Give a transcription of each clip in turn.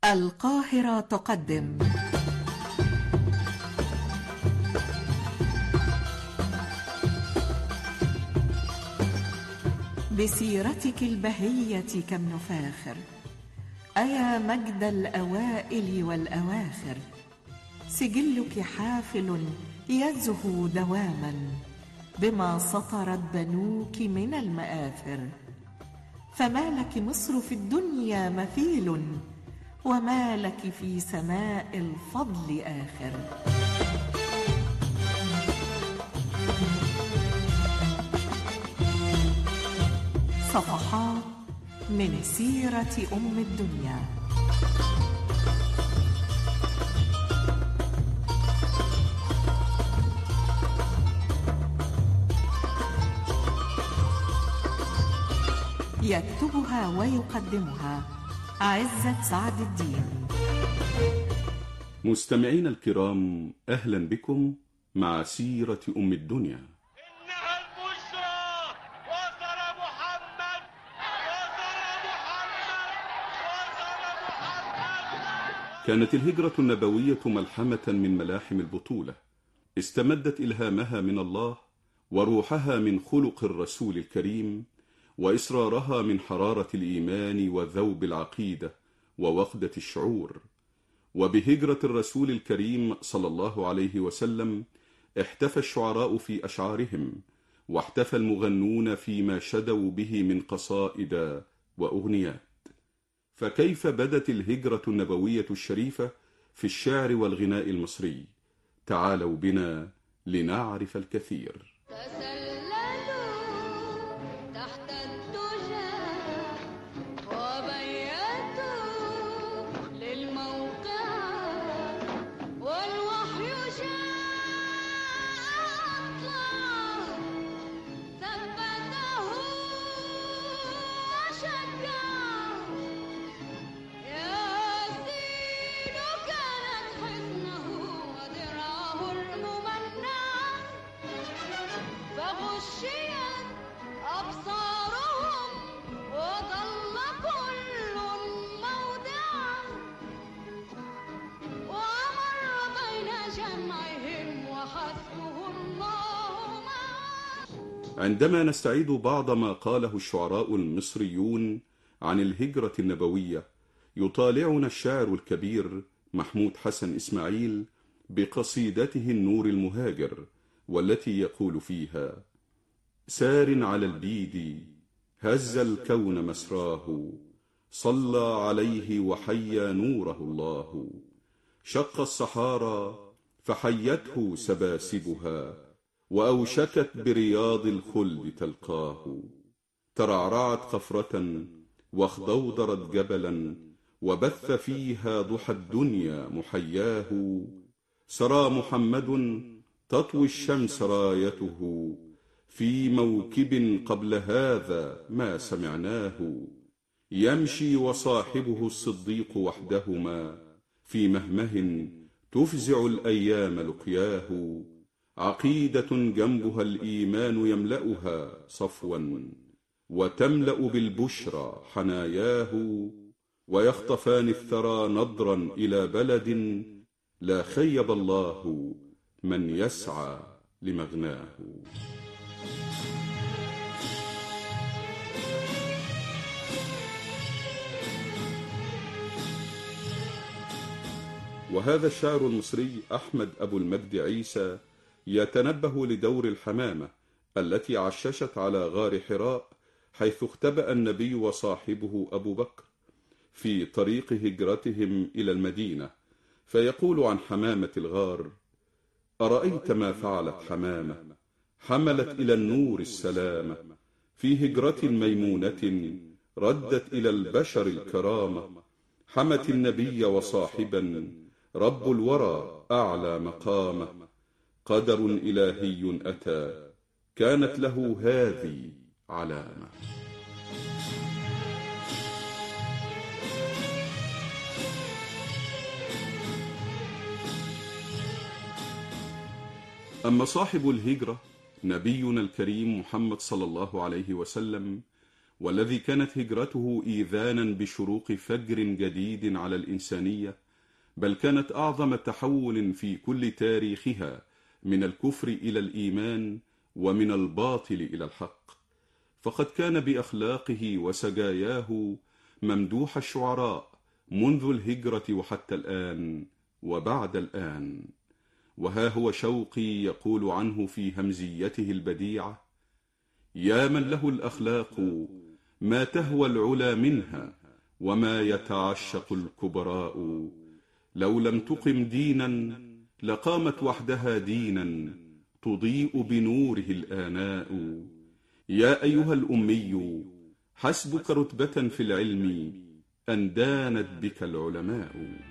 القاهرة تقدم بسيرتك البهية كم نفاخر، أيا مجد الأوائل والأواخر. سجلك حافل يزهو دواما بما سطرت بنوك من المآثر. فما لك مصر في الدنيا مثيل، وما لك في سماء الفضل آخر. صفحات من سيرة أم الدنيا. يكتبها ويقدمها عزت سعد الدين. مستمعين الكرام، أهلا بكم مع سيرة أم الدنيا. إنها البشرى، وصل محمد، وصل محمد. كانت الهجرة النبوية ملحمة من ملاحم البطولة، استمدت إلهامها من الله، وروحها من خلق الرسول الكريم، وإصرارها من حرارة الإيمان وذوب العقيدة ووقدة الشعور. وبهجرة الرسول الكريم صلى الله عليه وسلم احتفى الشعراء في أشعارهم، واحتفى المغنون فيما شدوا به من قصائد وأغنيات. فكيف بدت الهجرة النبوية الشريفة في الشعر والغناء المصري؟ تعالوا بنا لنعرف الكثير. عندما نستعيد بعض ما قاله الشعراء المصريون عن الهجرة النبوية، يطالعنا الشاعر الكبير محمود حسن إسماعيل بقصيدته النور المهاجر، والتي يقول فيها: سار على البيد هز الكون مسراه، صلى عليه وحيا نوره الله، شق الصحارى فحيته سباسبها، وأوشكت برياض الخلد تلقاه، ترعرعت قفرة واخضوضرت جبلا، وبث فيها ضحى الدنيا محياه، سرى محمد تطوي الشمس رايته، في موكب قبل هذا ما سمعناه، يمشي وصاحبه الصديق وحدهما، في مهمه تفزع الأيام لقياه، عقيدة جنبها الإيمان يملأها صفوا، وتملأ بالبشرى حناياه، ويخطفان الثرى نضرا إلى بلد، لا خيب الله من يسعى لمغناه. وهذا الشاعر المصري أحمد أبو المجد عيسى يتنبه لدور الحمامة التي عششت على غار حراء، حيث اختبأ النبي وصاحبه أبو بكر في طريق هجرتهم إلى المدينة، فيقول عن حمامة الغار: أرأيت ما فعلت حمامة، حملت إلى النور السلامة، في هجرة ميمونة ردت إلى البشر الكرامة، حمت النبي وصاحبا رب الورى أعلى مقامه، قدر إلهي أتى كانت له هذه علامة. أما صاحب الهجرة نبينا الكريم محمد صلى الله عليه وسلم، والذي كانت هجرته إيذانا بشروق فجر جديد على الإنسانية، بل كانت أعظم تحول في كل تاريخها من الكفر إلى الإيمان ومن الباطل إلى الحق. فقد كان بأخلاقه وسجاياه ممدوح الشعراء منذ الهجرة وحتى الآن وبعد الآن. وها هو شوقي يقول عنه في همزيته البديعة: يا من له الأخلاق ما تهوى العلا منها وما يتعشق الكبراء، لو لم تقم دينا لقامت وحدها دينا تضيء بنوره الآناء. يا أيها الأمي حسبك رتبة في العلم أن دانت بك العلماء.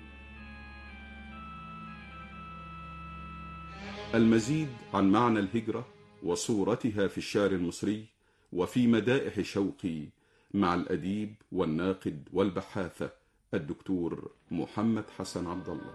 المزيد عن معنى الهجرة وصورتها في الشعر المصري وفي مدائح شوقي مع الأديب والناقد والبحاثة الدكتور محمد حسن عبد الله.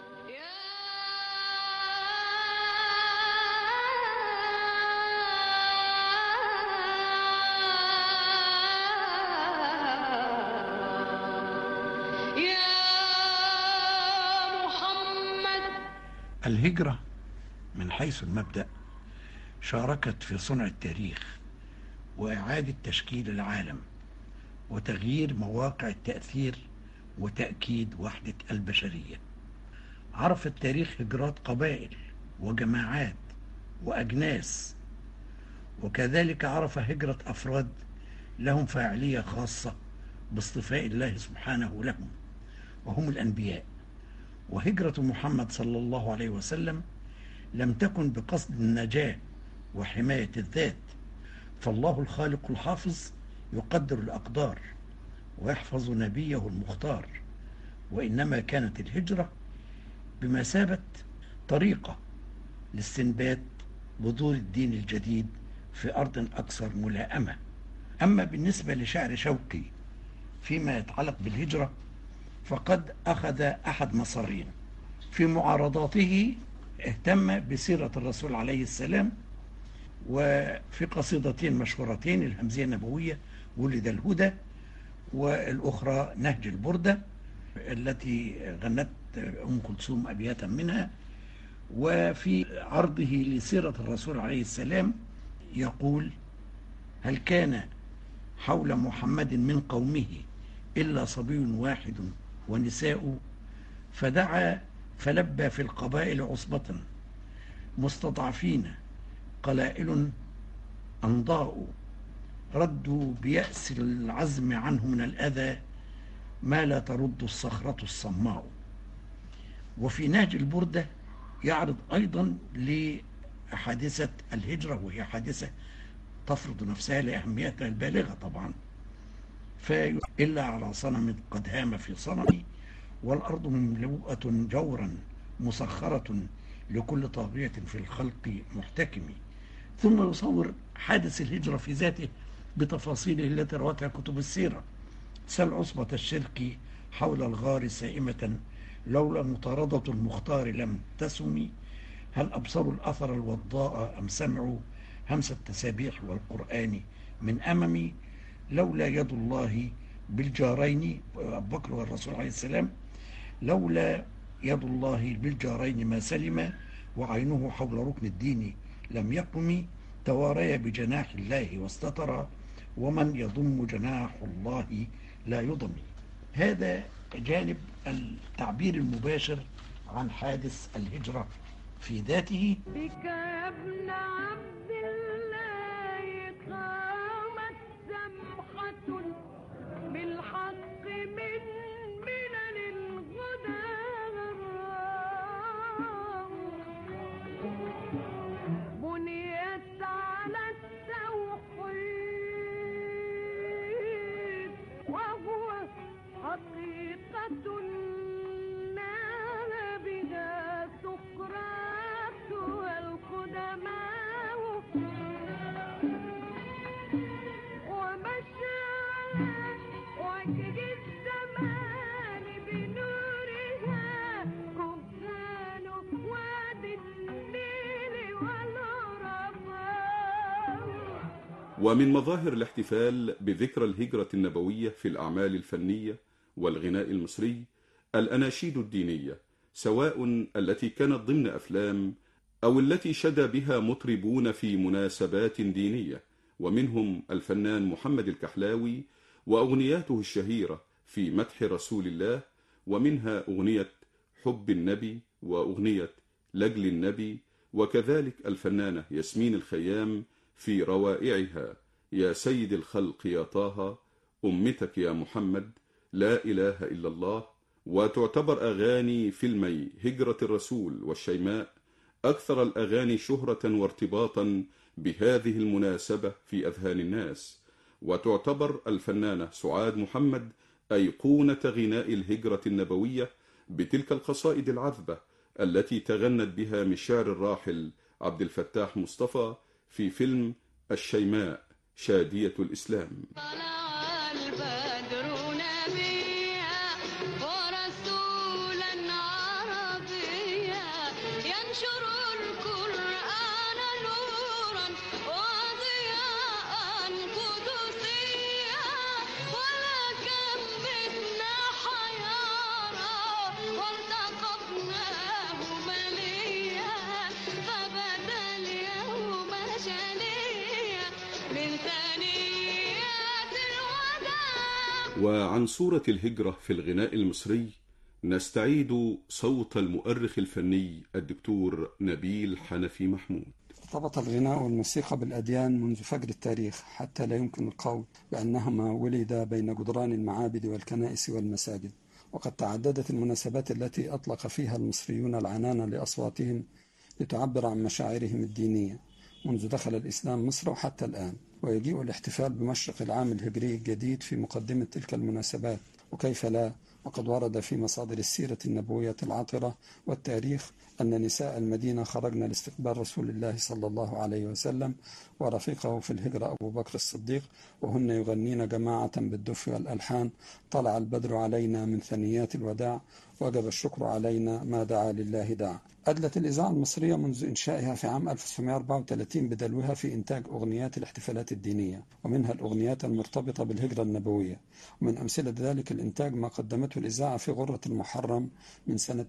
الهجرة من حيث المبدأ شاركت في صنع التاريخ وإعادة تشكيل العالم وتغيير مواقع التأثير وتأكيد وحدة البشرية. عرف التاريخ هجرات قبائل وجماعات وأجناس، وكذلك عرف هجرة أفراد لهم فاعلية خاصة باصطفاء الله سبحانه لهم وهم الأنبياء. وهجرة محمد صلى الله عليه وسلم لم تكن بقصد النجاة وحماية الذات، فالله الخالق الحافظ يقدر الأقدار ويحفظ نبيه المختار، وإنما كانت الهجرة بمثابة طريقة لاستنبات بذور الدين الجديد في أرض أكثر ملائمة. أما بالنسبة لشعر شوقي فيما يتعلق بالهجرة فقد أخذ أحد مسارين. في معارضاته اهتم بسيرة الرسول عليه السلام، وفي قصيدتين مشهورتين: الهمزية النبوية ولد الهدى، والأخرى نهج البردة التي غنت أم كلثوم أبياتا منها. وفي عرضه لسيرة الرسول عليه السلام يقول: هل كان حول محمد من قومه إلا صبي واحد ونساء، فدعا فلبى في القبائل عصبة مستضعفين قلائل أنضاء، ردوا بيأس العزم عنه من الأذى ما لا ترد الصخرة الصماء. وفي نهج البردة يعرض أيضا لحادثة الهجرة، وهي حادثة تفرض نفسها لأهميتها البالغة طبعا. إلا على صنم قد هام في صنمي، والأرض مملوءة جورا مسخرة لكل طاغية في الخلق محتكم. ثم يصور حادث الهجرة في ذاته بتفاصيله التي روتها كتب السيرة: سل عصبة الشرك حول الغار سائمة، لولا مطاردة المختار لم تسم. هل أبصروا الأثر الوضاء أم سمعوا همس التسابيح والقرآن من أمم. لولا يد الله بالجارين، أبو بكر والرسول عليه السلام، لولا يد الله بالجارين ما سلم، وعينه حول ركن الدين لم يقم. تواري بجناح الله واستتر، ومن يضم جناح الله لا يضم. هذا جانب التعبير المباشر عن حادث الهجرة في ذاته. بك يا ابن عبد الله قامت سمحة بالحق من ملل الهدى غراء، بنيت على التوحيد وهو حقيقة نال بها سقراط والقدماء. ومن مظاهر الاحتفال بذكرى الهجرة النبوية في الأعمال الفنية والغناء المصري الأناشيد الدينية، سواء التي كانت ضمن أفلام أو التي شدى بها مطربون في مناسبات دينية، ومنهم الفنان محمد الكحلاوي وأغنياته الشهيرة في مدح رسول الله، ومنها أغنية حب النبي وأغنية لجل النبي، وكذلك الفنانة ياسمين الخيام في روائعها يا سيد الخلق يا طه، أمتك يا محمد، لا إله إلا الله. وتعتبر أغاني فيلمي هجرة الرسول والشيماء أكثر الأغاني شهرة وارتباطا بهذه المناسبة في أذهان الناس، وتعتبر الفنانة سعاد محمد أيقونة غناء الهجرة النبوية بتلك القصائد العذبة التي تغنت بها من شعر الراحل عبد الفتاح مصطفى في فيلم الشيماء شادية الإسلام. طلع البدر نبيا ورسولا عربيا ينشر القرآن نورا وضياء قدسيا، ولكم بدنا حيارى والتقطناه مليا، فبدا اليوم جليا من ثنيات الوداع. وعن صورة الهجرة في الغناء المصري نستعيد صوت المؤرخ الفني الدكتور نبيل حنفي محمود. ارتبط الغناء والموسيقى بالأديان منذ فجر التاريخ، حتى لا يمكن القول بأنهما ولدا بين جدران المعابد والكنائس والمساجد، وقد تعددت المناسبات التي أطلق فيها المصريون العنان لأصواتهم لتعبر عن مشاعرهم الدينية منذ دخل الإسلام مصر وحتى الآن. ويجيء الاحتفال بمشرق العام الهجري الجديد في مقدمة تلك المناسبات، وكيف لا، وقد ورد في مصادر السيرة النبوية العطرة والتاريخ أن نساء المدينة خرجن لاستقبال رسول الله صلى الله عليه وسلم ورفيقه في الهجرة أبو بكر الصديق، وهن يغنين جماعة بالدف والألحان: طلع البدر علينا من ثنيات الوداع، وجب الشكر علينا ما دعا لله داع. أدلت الإذاعة المصرية منذ إنشائها في عام 1934 بدلوها في إنتاج أغنيات الاحتفالات الدينية، ومنها الأغنيات المرتبطة بالهجرة النبوية. ومن أمثلة ذلك الإنتاج ما قدمته الإذاعة في غرة المحرم من سنة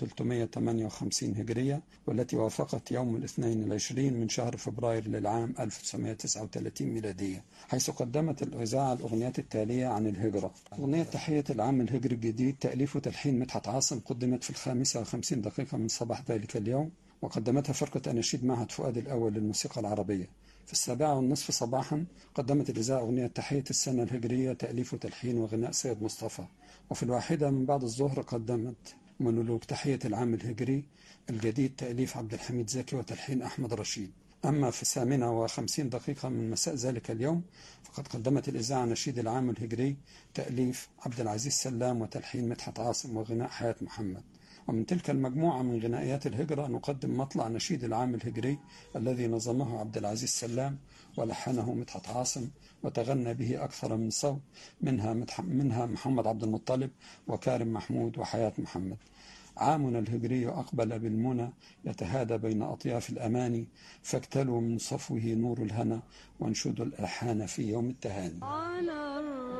1358 هجرية، والتي وافقت يوم الاثنين 20 من شهر فبراير للعام 1939 ميلادية، حيث قدمت الإذاعة الأغنيات التالية عن الهجرة: أغنية تحية العام الهجري الجديد تأليف وتلحين مدحت عاصم، قدمت في 55 من صباح ذلك اليوم، وقدمتها فرقة أناشيد معهد فؤاد الأول للموسيقى العربية. في 7:30 صباحا قدمت الإذاعة أغنية تحية السنة الهجرية تأليف وتلحين وغناء سيد مصطفى. وفي 1 من بعد الظهر قدمت مونولوج تحية العام الهجري الجديد تأليف عبد الحميد زكي وتلحين أحمد رشيد. أما في 8:50 من مساء ذلك اليوم فقد قدمت الإذاعة نشيد العام الهجري تأليف عبد العزيز سلام وتلحين مدحت عاصم وغناء حياة محمد. ومن تلك المجموعة من غنائيات الهجرة نقدم مطلع نشيد العام الهجري الذي نظمه عبد العزيز سلام ولحنه مدحت عاصم وتغنى به أكثر من صوت، منها محمد عبد المطلب وكارم محمود وحياة محمد. عامنا الهجري أقبل بالمنى يتهادى بين أطياف الأماني، فاكتلوا من صفوه نور الهنا وانشدوا الألحان في يوم التهاني. على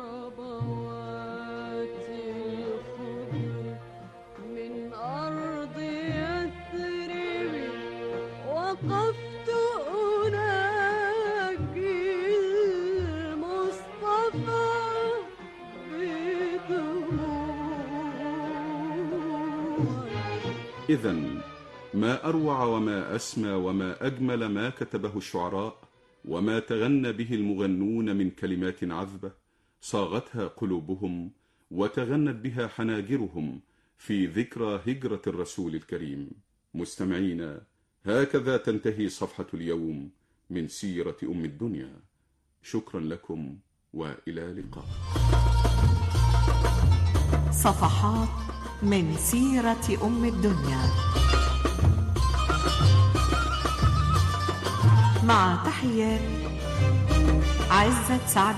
الربوات الخضر من أرض يثرب وقفت أناجي المصطفى إذن ما أروع وما أسمى وما أجمل ما كتبه الشعراء وما تغنى به المغنون من كلمات عذبة صاغتها قلوبهم وتغنت بها حناجرهم في ذكرى هجرة الرسول الكريم. مستمعينا، هكذا تنتهي صفحة اليوم من سيرة أم الدنيا. شكرا لكم وإلى اللقاء. صفحات من سيرة أم الدنيا، مع تحيات عزت سعد